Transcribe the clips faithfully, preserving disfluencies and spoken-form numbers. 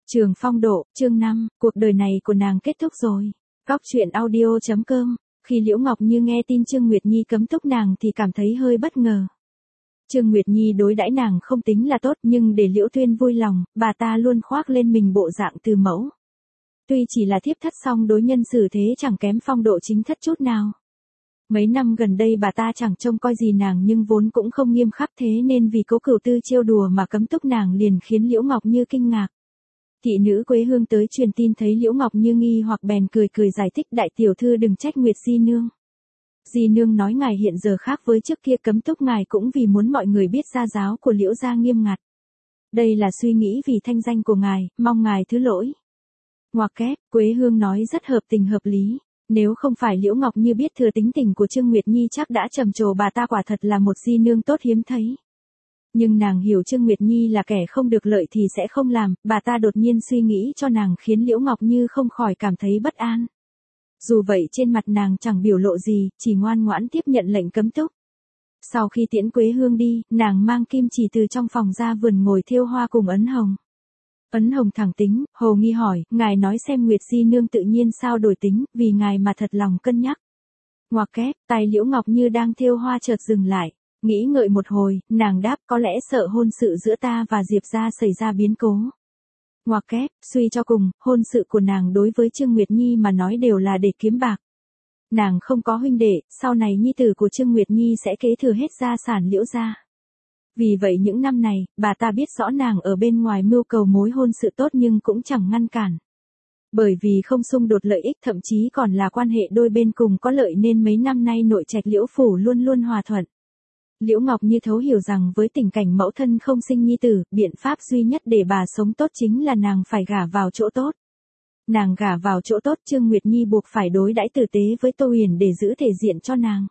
Trường phong độ, chương năm, cuộc đời này của nàng kết thúc rồi. Cóc truyện audio chấm com. Khi Liễu Ngọc Như nghe tin Trương Nguyệt Nhi cấm túc nàng thì cảm thấy hơi bất ngờ. Trương Nguyệt Nhi đối đãi nàng không tính là tốt, nhưng để Liễu Tuyên vui lòng, bà ta luôn khoác lên mình bộ dạng từ mẫu. Tuy chỉ là thiếp thất song đối nhân xử thế chẳng kém phong độ chính thất chút nào. Mấy năm gần đây bà ta chẳng trông coi gì nàng, nhưng vốn cũng không nghiêm khắc, thế nên vì Cố Cửu Tư trêu đùa mà cấm túc nàng liền khiến Liễu Ngọc Như kinh ngạc. Thị nữ Quế Hương tới truyền tin thấy Liễu Ngọc Như nghi hoặc bèn cười cười giải thích: đại tiểu thư đừng trách Nguyệt di nương. Di nương nói ngài hiện giờ khác với trước kia, cấm túc ngài cũng vì muốn mọi người biết gia giáo của Liễu gia nghiêm ngặt. Đây là suy nghĩ vì thanh danh của ngài, mong ngài thứ lỗi. Ngoặc kép, Quế Hương nói rất hợp tình hợp lý. Nếu không phải Liễu Ngọc Như biết thừa tính tình của Trương Nguyệt Nhi chắc đã trầm trồ bà ta quả thật là một di nương tốt hiếm thấy. Nhưng nàng hiểu Trương Nguyệt Nhi là kẻ không được lợi thì sẽ không làm, bà ta đột nhiên suy nghĩ cho nàng khiến Liễu Ngọc Như không khỏi cảm thấy bất an. Dù vậy trên mặt nàng chẳng biểu lộ gì, chỉ ngoan ngoãn tiếp nhận lệnh cấm túc. Sau khi tiễn Quế Hương đi, nàng mang kim chỉ từ trong phòng ra vườn ngồi thêu hoa cùng Ấn Hồng. Ấn Hồng thẳng tính, hồ nghi hỏi: ngài nói xem Nguyệt di nương tự nhiên sao đổi tính, vì ngài mà thật lòng cân nhắc. Ngoặc kép, tay Liễu Ngọc Như đang thêu hoa chợt dừng lại. Nghĩ ngợi một hồi, nàng đáp: có lẽ sợ hôn sự giữa ta và Diệp gia xảy ra biến cố. Ngoặc kép, suy cho cùng, hôn sự của nàng đối với Trương Nguyệt Nhi mà nói đều là để kiếm bạc. Nàng không có huynh đệ, sau này nhi tử của Trương Nguyệt Nhi sẽ kế thừa hết gia sản Liễu gia. Vì vậy những năm này, bà ta biết rõ nàng ở bên ngoài mưu cầu mối hôn sự tốt nhưng cũng chẳng ngăn cản. Bởi vì không xung đột lợi ích, thậm chí còn là quan hệ đôi bên cùng có lợi, nên mấy năm nay nội trạch Liễu phủ luôn luôn hòa thuận. Liễu Ngọc Như thấu hiểu rằng với tình cảnh mẫu thân không sinh nhi tử, biện pháp duy nhất để bà sống tốt chính là nàng phải gả vào chỗ tốt. Nàng gả vào chỗ tốt, Trương Nguyệt Nhi buộc phải đối đãi tử tế với Tô Huyền để giữ thể diện cho nàng.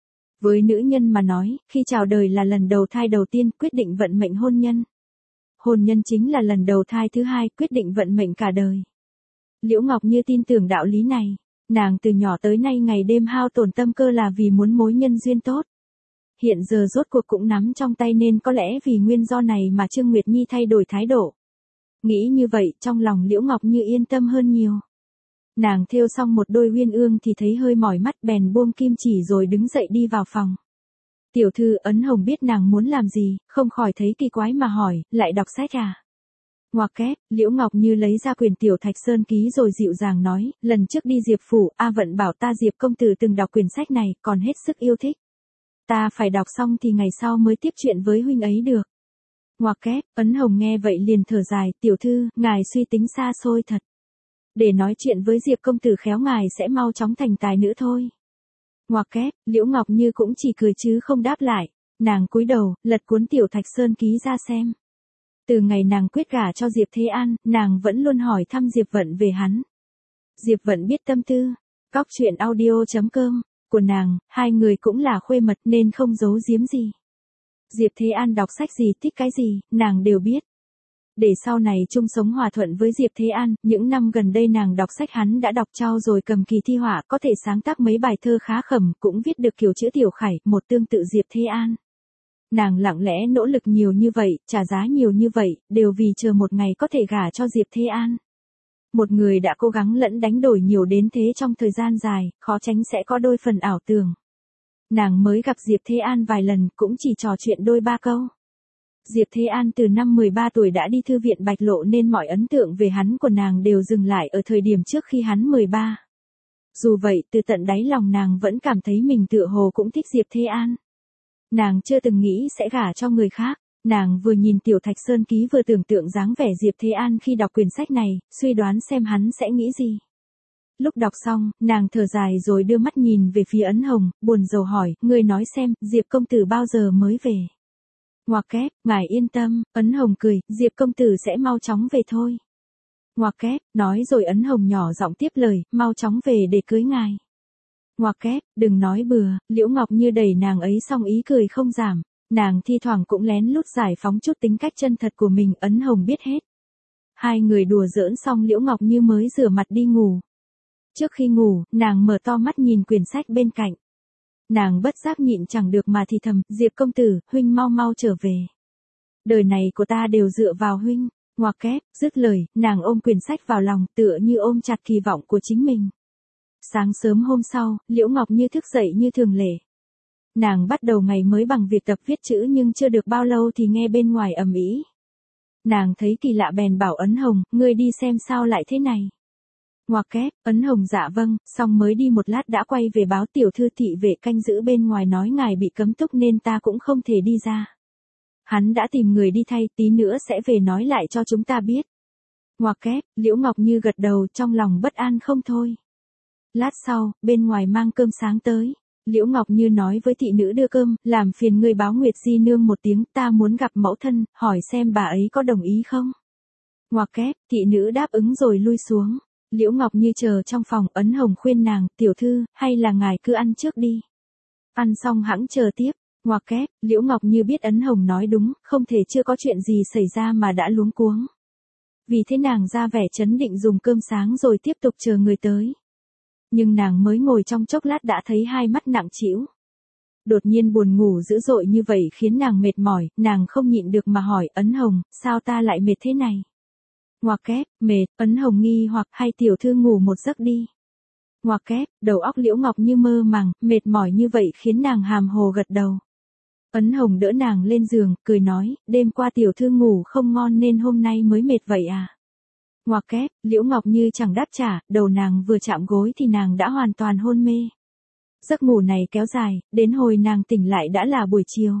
Với nữ nhân mà nói, khi chào đời là lần đầu thai đầu tiên, quyết định vận mệnh hôn nhân. Hôn nhân chính là lần đầu thai thứ hai, quyết định vận mệnh cả đời. Liễu Ngọc Như tin tưởng đạo lý này. Nàng từ nhỏ tới nay ngày đêm hao tổn tâm cơ là vì muốn mối nhân duyên tốt. Hiện giờ rốt cuộc cũng nắm trong tay, nên có lẽ vì nguyên do này mà Trương Nguyệt Nhi thay đổi thái độ. Nghĩ như vậy, trong lòng Liễu Ngọc Như yên tâm hơn nhiều. Nàng thêu xong một đôi uyên ương thì thấy hơi mỏi mắt, bèn buông kim chỉ rồi đứng dậy đi vào phòng. Tiểu thư Ấn Hồng biết nàng muốn làm gì, không khỏi thấy kỳ quái mà hỏi: lại đọc sách à? Ngoặc kép, Liễu Ngọc Như lấy ra quyển Tiểu Thạch Sơn Ký rồi dịu dàng nói: lần trước đi Diệp phủ, A Vận bảo ta Diệp công tử từng đọc quyển sách này, còn hết sức yêu thích. Ta phải đọc xong thì ngày sau mới tiếp chuyện với huynh ấy được. Ngoặc kép, Ấn Hồng nghe vậy liền thở dài: tiểu thư, ngài suy tính xa xôi thật. Để nói chuyện với Diệp công tử khéo ngài sẽ mau chóng thành tài nữ thôi. Ngoặc kép, Liễu Ngọc Như cũng chỉ cười chứ không đáp lại. Nàng cúi đầu, lật cuốn Tiểu Thạch Sơn Ký ra xem. Từ ngày nàng quyết gả cho Diệp Thế An, nàng vẫn luôn hỏi thăm Diệp Vận về hắn. Diệp Vận biết tâm tư. Cóc truyện audio chấm com của nàng, hai người cũng là khuê mật nên không giấu giếm gì. Diệp Thế An đọc sách gì, thích cái gì, nàng đều biết. Để sau này chung sống hòa thuận với Diệp Thế An, những năm gần đây nàng đọc sách hắn đã đọc trao rồi, cầm kỳ thi họa, có thể sáng tác mấy bài thơ khá khẩm, cũng viết được kiểu chữ tiểu khải, một tương tự Diệp Thế An. Nàng lặng lẽ nỗ lực nhiều như vậy, trả giá nhiều như vậy, đều vì chờ một ngày có thể gả cho Diệp Thế An. Một người đã cố gắng lẫn đánh đổi nhiều đến thế trong thời gian dài, khó tránh sẽ có đôi phần ảo tưởng. Nàng mới gặp Diệp Thế An vài lần, cũng chỉ trò chuyện đôi ba câu. Diệp Thế An từ năm mười ba tuổi đã đi thư viện Bạch Lộ nên mọi ấn tượng về hắn của nàng đều dừng lại ở thời điểm trước khi hắn mười ba. Dù vậy, từ tận đáy lòng nàng vẫn cảm thấy mình tựa hồ cũng thích Diệp Thế An. Nàng chưa từng nghĩ sẽ gả cho người khác. Nàng vừa nhìn Tiểu Thạch Sơn Ký vừa tưởng tượng dáng vẻ Diệp Thế An khi đọc quyển sách này, suy đoán xem hắn sẽ nghĩ gì. Lúc đọc xong, nàng thở dài rồi đưa mắt nhìn về phía Ấn Hồng, buồn rầu hỏi: ngươi nói xem, Diệp công tử bao giờ mới về? Ngoặc kép, ngài yên tâm. Ấn Hồng cười: Diệp công tử sẽ mau chóng về thôi. Ngoặc kép, nói rồi Ấn Hồng nhỏ giọng tiếp lời: mau chóng về để cưới ngài. Ngoặc kép, đừng nói bừa. Liễu Ngọc Như đẩy nàng ấy xong ý cười không giảm. Nàng thi thoảng cũng lén lút giải phóng chút tính cách chân thật của mình, Ấn Hồng biết hết. Hai người đùa giỡn xong Liễu Ngọc Như mới rửa mặt đi ngủ. Trước khi ngủ, nàng mở to mắt nhìn quyển sách bên cạnh. Nàng bất giác nhịn chẳng được mà thì thầm: Diệp công tử, huynh mau mau trở về. Đời này của ta đều dựa vào huynh. Ngoặc kép, dứt lời, nàng ôm quyển sách vào lòng, tựa như ôm chặt kỳ vọng của chính mình. Sáng sớm hôm sau, Liễu Ngọc Như thức dậy như thường lệ. Nàng bắt đầu ngày mới bằng việc tập viết chữ nhưng chưa được bao lâu thì nghe bên ngoài ầm ĩ. Nàng thấy kỳ lạ bèn bảo Ấn Hồng, ngươi đi xem sao lại thế này. Ngoặc kép, Ấn Hồng dạ vâng, xong mới đi một lát đã quay về báo tiểu thư thị vệ canh giữ bên ngoài nói ngài bị cấm túc nên ta cũng không thể đi ra. Hắn đã tìm người đi thay, tí nữa sẽ về nói lại cho chúng ta biết. Ngoặc kép, Liễu Ngọc Như gật đầu trong lòng bất an không thôi. Lát sau, bên ngoài mang cơm sáng tới. Liễu Ngọc Như nói với thị nữ đưa cơm, làm phiền người báo Nguyệt Di Nương một tiếng, ta muốn gặp mẫu thân, hỏi xem bà ấy có đồng ý không. Ngoặc kép, thị nữ đáp ứng rồi lui xuống. Liễu Ngọc Như chờ trong phòng, Ấn Hồng khuyên nàng, tiểu thư, hay là ngài cứ ăn trước đi. Ăn xong hẵng chờ tiếp. Ngoặc kép, Liễu Ngọc Như biết Ấn Hồng nói đúng, không thể chưa có chuyện gì xảy ra mà đã luống cuống. Vì thế nàng ra vẻ trấn định dùng cơm sáng rồi tiếp tục chờ người tới. Nhưng nàng mới ngồi trong chốc lát đã thấy hai mắt nặng trĩu. Đột nhiên buồn ngủ dữ dội như vậy khiến nàng mệt mỏi, nàng không nhịn được mà hỏi Ấn Hồng, sao ta lại mệt thế này? Ngoặc kép, mệt, Ấn Hồng nghi hoặc hay tiểu thư ngủ một giấc đi. Ngoặc kép, đầu óc Liễu Ngọc Như mơ màng, mệt mỏi như vậy khiến nàng hàm hồ gật đầu. Ấn Hồng đỡ nàng lên giường, cười nói, đêm qua tiểu thư ngủ không ngon nên hôm nay mới mệt vậy à? Ngoặc kép, Liễu Ngọc Như chẳng đáp trả, đầu nàng vừa chạm gối thì nàng đã hoàn toàn hôn mê. Giấc ngủ này kéo dài, đến hồi nàng tỉnh lại đã là buổi chiều.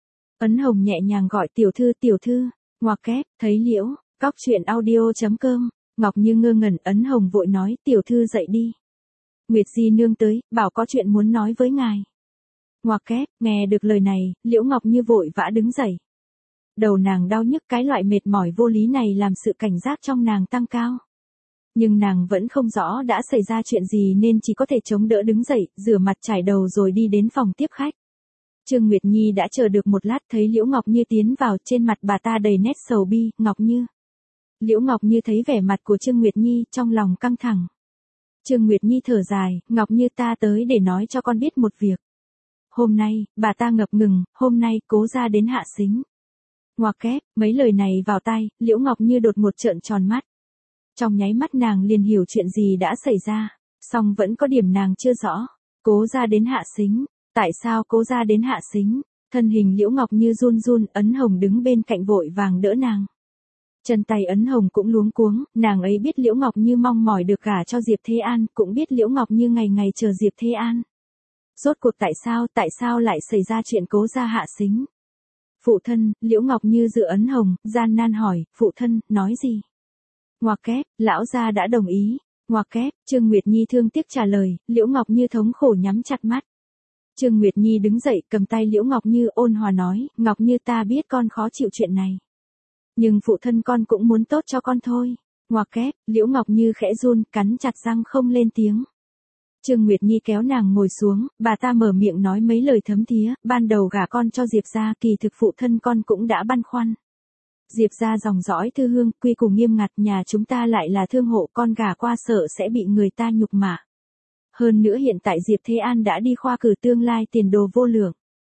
Ấn Hồng nhẹ nhàng gọi tiểu thư tiểu thư, ngoặc kép, thấy Liễu, cóc truyện audio chấm com, Ngọc Như ngơ ngẩn, Ấn Hồng vội nói, tiểu thư dậy đi. Nguyệt Di Nương tới, bảo có chuyện muốn nói với ngài. Ngoặc kép, nghe được lời này, Liễu Ngọc Như vội vã đứng dậy. Đầu nàng đau nhức, cái loại mệt mỏi vô lý này làm sự cảnh giác trong nàng tăng cao. Nhưng nàng vẫn không rõ đã xảy ra chuyện gì nên chỉ có thể chống đỡ đứng dậy, rửa mặt trải đầu rồi đi đến phòng tiếp khách. Trương Nguyệt Nhi đã chờ được một lát thấy Liễu Ngọc Như tiến vào, trên mặt bà ta đầy nét sầu bi, Ngọc Như. Liễu Ngọc Như thấy vẻ mặt của Trương Nguyệt Nhi, trong lòng căng thẳng. Trương Nguyệt Nhi thở dài, Ngọc Như ta tới để nói cho con biết một việc. Hôm nay, bà ta ngập ngừng, hôm nay Cố gia đến hạ sính. Ngoặc kép, mấy lời này vào tai, Liễu Ngọc Như đột ngột trợn tròn mắt. Trong nháy mắt nàng liền hiểu chuyện gì đã xảy ra, song vẫn có điểm nàng chưa rõ. Cố gia đến hạ sính, tại sao Cố gia đến hạ sính? Thân hình Liễu Ngọc Như run run, Ấn Hồng đứng bên cạnh vội vàng đỡ nàng. Chân tay Ấn Hồng cũng luống cuống, nàng ấy biết Liễu Ngọc Như mong mỏi được gả cho Diệp Thế An, cũng biết Liễu Ngọc Như ngày ngày chờ Diệp Thế An. Rốt cuộc tại sao, tại sao lại xảy ra chuyện Cố gia hạ sính? Phụ thân, Liễu Ngọc Như dựa Ấn Hồng, gian nan hỏi, phụ thân, nói gì? Ngoặc kép, lão gia đã đồng ý. Ngoặc kép, Trương Nguyệt Nhi thương tiếc trả lời, Liễu Ngọc Như thống khổ nhắm chặt mắt. Trương Nguyệt Nhi đứng dậy cầm tay Liễu Ngọc Như ôn hòa nói, Ngọc Như ta biết con khó chịu chuyện này. Nhưng phụ thân con cũng muốn tốt cho con thôi. Ngoặc kép, Liễu Ngọc Như khẽ run, cắn chặt răng không lên tiếng. Trương Nguyệt Nhi kéo nàng ngồi xuống, bà ta mở miệng nói mấy lời thấm thía, ban đầu gả con cho Diệp gia, kỳ thực phụ thân con cũng đã băn khoăn. Diệp gia dòng dõi thư hương, quy củ nghiêm ngặt, nhà chúng ta lại là thương hộ, con gả qua sợ sẽ bị người ta nhục mạ. Hơn nữa hiện tại Diệp Thế An đã đi khoa cử, tương lai tiền đồ vô lượng.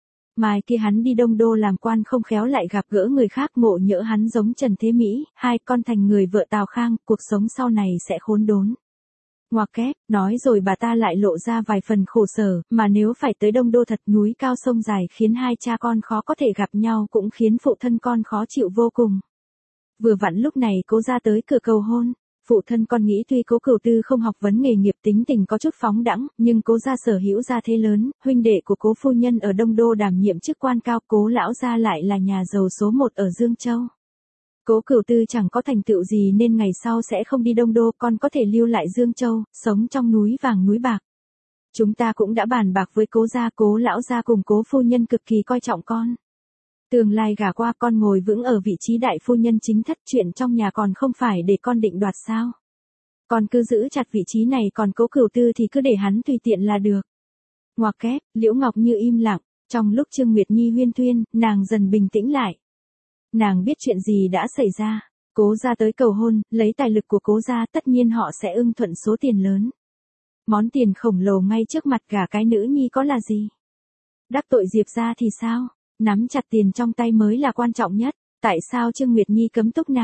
Mai kia hắn đi Đông Đô làm quan không khéo lại gặp gỡ người khác, ngộ nhỡ hắn giống Trần Thế Mỹ, hai con thành người vợ Tào Khang, cuộc sống sau này sẽ khốn đốn. Ngoặc kép, nói rồi bà ta lại lộ ra vài phần khổ sở, mà nếu phải tới Đông Đô thật, núi cao sông dài khiến hai cha con khó có thể gặp nhau, cũng khiến phụ thân con khó chịu vô cùng. Vừa vặn lúc này Cố gia tới cửa cầu hôn. Phụ thân con nghĩ tuy Cố Cửu Tư không học vấn nghề nghiệp, tính tình có chút phóng đãng, nhưng Cố gia sở hữu gia thế lớn, huynh đệ của Cố phu nhân ở Đông Đô đảm nhiệm chức quan cao, Cố lão gia lại là nhà giàu số một ở Dương Châu. Cố Cửu Tư chẳng có thành tựu gì nên ngày sau sẽ không đi Đông Đô, con có thể lưu lại Dương Châu, sống trong núi vàng núi bạc. Chúng ta cũng đã bàn bạc với Cố gia, Cố lão gia cùng Cố phu nhân cực kỳ coi trọng con. Tương lai gả qua con ngồi vững ở vị trí đại phu nhân chính thất, chuyện trong nhà còn không phải để con định đoạt sao? Con cứ giữ chặt vị trí này, còn Cố Cửu Tư thì cứ để hắn tùy tiện là được. Ngoặc kép, Liễu Ngọc Như im lặng, trong lúc Trương Nguyệt Nhi huyên thuyên, nàng dần bình tĩnh lại. Nàng biết chuyện gì đã xảy ra. Cố gia tới cầu hôn, lấy tài lực của Cố gia tất nhiên họ sẽ ưng thuận số tiền lớn. Món tiền khổng lồ ngay trước mặt gả cái nữ nhi có là gì? Đắc tội Diệp gia thì sao? Nắm chặt tiền trong tay mới là quan trọng nhất. Tại sao Trương Nguyệt Nhi cấm túc nàng?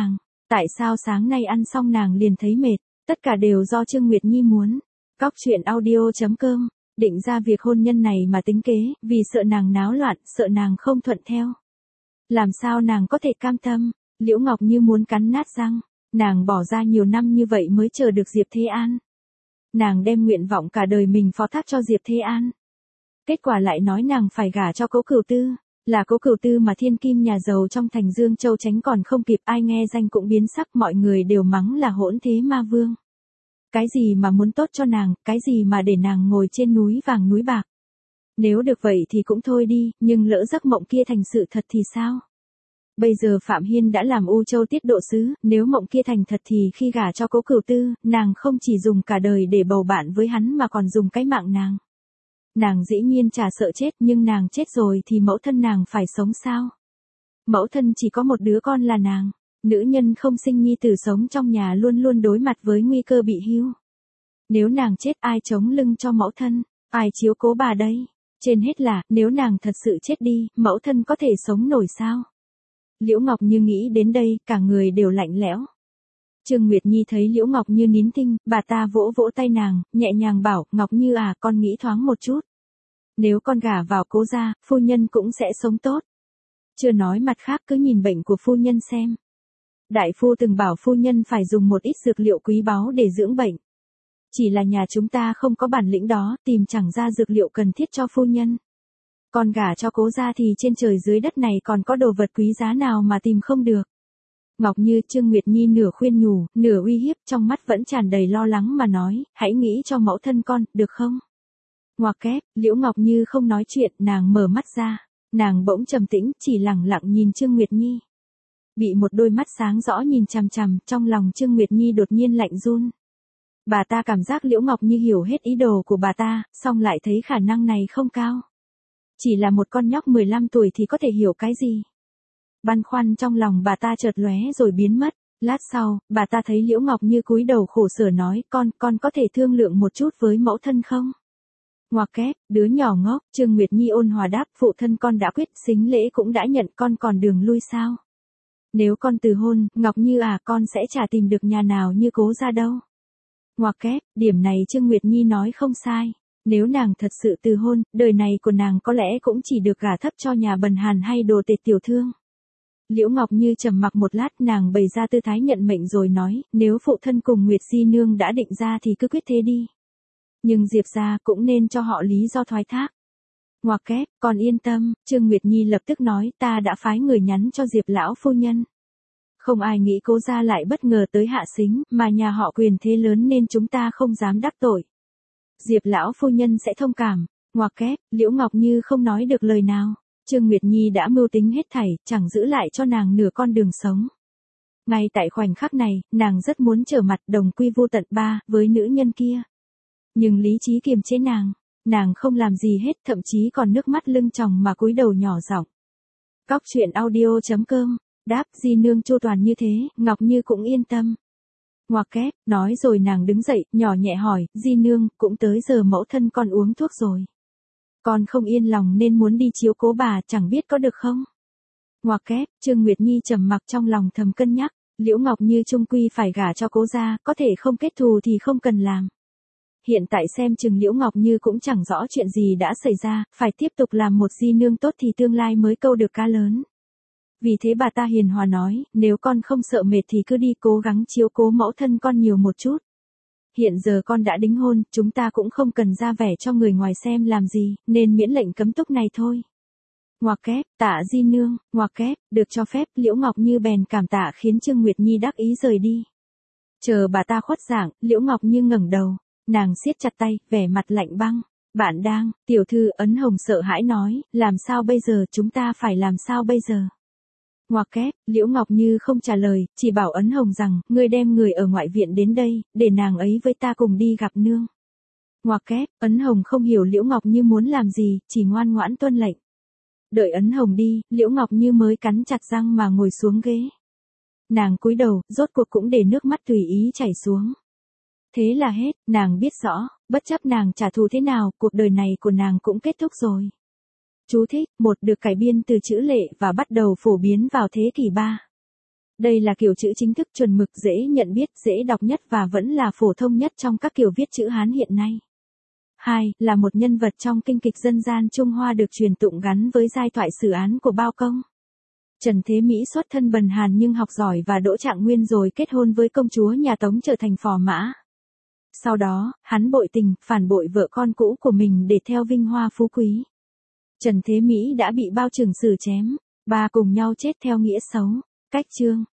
Tại sao sáng nay ăn xong nàng liền thấy mệt, tất cả đều do Trương Nguyệt Nhi muốn. Cóc truyện audio chấm com, định ra việc hôn nhân này mà tính kế, vì sợ nàng náo loạn, sợ nàng không thuận theo. Làm sao nàng có thể cam tâm, Liễu Ngọc Như muốn cắn nát răng, nàng bỏ ra nhiều năm như vậy mới chờ được Diệp Thế An. Nàng đem nguyện vọng cả đời mình phó thác cho Diệp Thế An. Kết quả lại nói nàng phải gả cho Cố Cửu Tư, là Cố Cửu Tư mà thiên kim nhà giàu trong thành Dương Châu tránh còn không kịp, ai nghe danh cũng biến sắc, mọi người đều mắng là hỗn thế ma vương. Cái gì mà muốn tốt cho nàng, cái gì mà để nàng ngồi trên núi vàng núi bạc. Nếu được vậy thì cũng thôi đi, nhưng lỡ giấc mộng kia thành sự thật thì sao? Bây giờ Phạm Hiên đã làm U Châu tiết độ sứ, nếu mộng kia thành thật thì khi gả cho Cố Cửu Tư, nàng không chỉ dùng cả đời để bầu bạn với hắn mà còn dùng cái mạng nàng. Nàng dĩ nhiên chả sợ chết, nhưng nàng chết rồi thì mẫu thân nàng phải sống sao? Mẫu thân chỉ có một đứa con là nàng, nữ nhân không sinh nhi tử sống trong nhà luôn luôn đối mặt với nguy cơ bị hưu. Nếu nàng chết ai chống lưng cho mẫu thân, ai chiếu cố bà đây? Trên hết là, nếu nàng thật sự chết đi, mẫu thân có thể sống nổi sao? Liễu Ngọc Như nghĩ đến đây, cả người đều lạnh lẽo. Trương Nguyệt Nhi thấy Liễu Ngọc Như nín thinh, bà ta vỗ vỗ tay nàng, nhẹ nhàng bảo, Ngọc Như à, con nghĩ thoáng một chút. Nếu con gả vào Cố gia, phu nhân cũng sẽ sống tốt. Chưa nói mặt khác, cứ nhìn bệnh của phu nhân xem. Đại phu từng bảo phu nhân phải dùng một ít dược liệu quý báu để dưỡng bệnh. Chỉ là nhà chúng ta không có bản lĩnh đó, tìm chẳng ra dược liệu cần thiết cho phu nhân. Còn gả cho Cố gia thì trên trời dưới đất này còn có đồ vật quý giá nào mà tìm không được. Ngọc Như, Trương Nguyệt Nhi nửa khuyên nhủ, nửa uy hiếp, trong mắt vẫn tràn đầy lo lắng mà nói, hãy nghĩ cho mẫu thân con, được không? Ngoặc kép, Liễu Ngọc Như không nói chuyện, nàng mở mắt ra, nàng bỗng trầm tĩnh, chỉ lặng lặng nhìn Trương Nguyệt Nhi. Bị một đôi mắt sáng rõ nhìn chằm chằm, trong lòng Trương Nguyệt Nhi đột nhiên lạnh run. Bà ta cảm giác Liễu Ngọc Như hiểu hết ý đồ của bà ta, song lại thấy khả năng này không cao. Chỉ là một con nhóc mười lăm tuổi thì có thể hiểu cái gì? Băn khoăn trong lòng bà ta chợt lóe rồi biến mất. Lát sau, bà ta thấy Liễu Ngọc Như cúi đầu khổ sở nói, con, con có thể thương lượng một chút với mẫu thân không? Ngoặc kép, đứa nhỏ ngốc, Trương Nguyệt Nhi ôn hòa đáp, phụ thân con đã quyết, sính lễ cũng đã nhận, con còn đường lui sao? Nếu con từ hôn, Ngọc Như à, con sẽ chả tìm được nhà nào như Cố gia đâu. Ngoặc kép, điểm này Trương Nguyệt Nhi nói không sai. Nếu nàng thật sự từ hôn, đời này của nàng có lẽ cũng chỉ được gả thấp cho nhà bần hàn hay đồ tệt tiểu thương. Liễu Ngọc Như trầm mặc một lát, nàng bày ra tư thái nhận mệnh rồi nói, nếu phụ thân cùng Nguyệt Di Nương đã định ra thì cứ quyết thế đi. Nhưng Diệp gia cũng nên cho họ lý do thoái thác. Ngoặc kép, còn yên tâm, Trương Nguyệt Nhi lập tức nói, ta đã phái người nhắn cho Diệp lão phu nhân. Không ai nghĩ Cố gia lại bất ngờ tới hạ sính, mà nhà họ quyền thế lớn nên chúng ta không dám đắc tội. Diệp lão phu nhân sẽ thông cảm. Ngoặc kép, Liễu Ngọc Như không nói được lời nào. Trương Nguyệt Nhi đã mưu tính hết thảy, chẳng giữ lại cho nàng nửa con đường sống. Ngay tại khoảnh khắc này, nàng rất muốn trở mặt đồng quy vu tận ba với nữ nhân kia. Nhưng lý trí kiềm chế nàng, nàng không làm gì hết, thậm chí còn nước mắt lưng tròng mà cúi đầu nhỏ giọng. Cóc truyện audio chấm com, đáp Di Nương chu toàn như thế, Ngọc Như cũng yên tâm. Ngoặc kép, nói rồi nàng đứng dậy, nhỏ nhẹ hỏi, Di Nương, cũng tới giờ mẫu thân con uống thuốc rồi. Con không yên lòng nên muốn đi chiếu cố bà, chẳng biết có được không? Ngoặc kép, Trương Nguyệt Nhi trầm mặc trong lòng thầm cân nhắc, Liễu Ngọc Như chung quy phải gả cho Cố gia, có thể không kết thù thì không cần làm. Hiện tại xem chừng Liễu Ngọc Như cũng chẳng rõ chuyện gì đã xảy ra, phải tiếp tục làm một Di Nương tốt thì tương lai mới câu được cá lớn. Vì thế bà ta hiền hòa nói, nếu con không sợ mệt thì cứ đi cố gắng chiếu cố mẫu thân con nhiều một chút. Hiện giờ con đã đính hôn, chúng ta cũng không cần ra vẻ cho người ngoài xem làm gì, nên miễn lệnh cấm túc này thôi. Ngoặc kép, tạ Di Nương, ngoặc kép, được cho phép, Liễu Ngọc Như bèn cảm tạ khiến Trương Nguyệt Nhi đắc ý rời đi. Chờ bà ta khuất dạng, Liễu Ngọc Như ngẩng đầu, nàng siết chặt tay, vẻ mặt lạnh băng. Bạn đang, tiểu thư Ấn Hồng sợ hãi nói, làm sao bây giờ, chúng ta phải làm sao bây giờ? Ngoặc kép, Liễu Ngọc Như không trả lời, chỉ bảo Ấn Hồng rằng, ngươi đem người ở ngoại viện đến đây, để nàng ấy với ta cùng đi gặp nương. Ngoặc kép, Ấn Hồng không hiểu Liễu Ngọc Như muốn làm gì, chỉ ngoan ngoãn tuân lệnh. Đợi Ấn Hồng đi, Liễu Ngọc Như mới cắn chặt răng mà ngồi xuống ghế. Nàng cúi đầu, rốt cuộc cũng để nước mắt tùy ý chảy xuống. Thế là hết, nàng biết rõ, bất chấp nàng trả thù thế nào, cuộc đời này của nàng cũng kết thúc rồi. Chú thích, một được cải biên từ chữ Lệ và bắt đầu phổ biến vào thế kỷ ba. Đây là kiểu chữ chính thức chuẩn mực, dễ nhận biết, dễ đọc nhất và vẫn là phổ thông nhất trong các kiểu viết chữ Hán hiện nay. hai. Là một nhân vật trong kinh kịch dân gian Trung Hoa được truyền tụng gắn với giai thoại sử án của Bao Công. Trần Thế Mỹ xuất thân bần hàn nhưng học giỏi và đỗ trạng nguyên rồi kết hôn với công chúa nhà Tống trở thành phò mã. Sau đó, hắn bội tình, phản bội vợ con cũ của mình để theo vinh hoa phú quý. Trần Thế Mỹ đã bị Bao Trừng xử chém, ba cùng nhau chết theo nghĩa xấu. Cách chương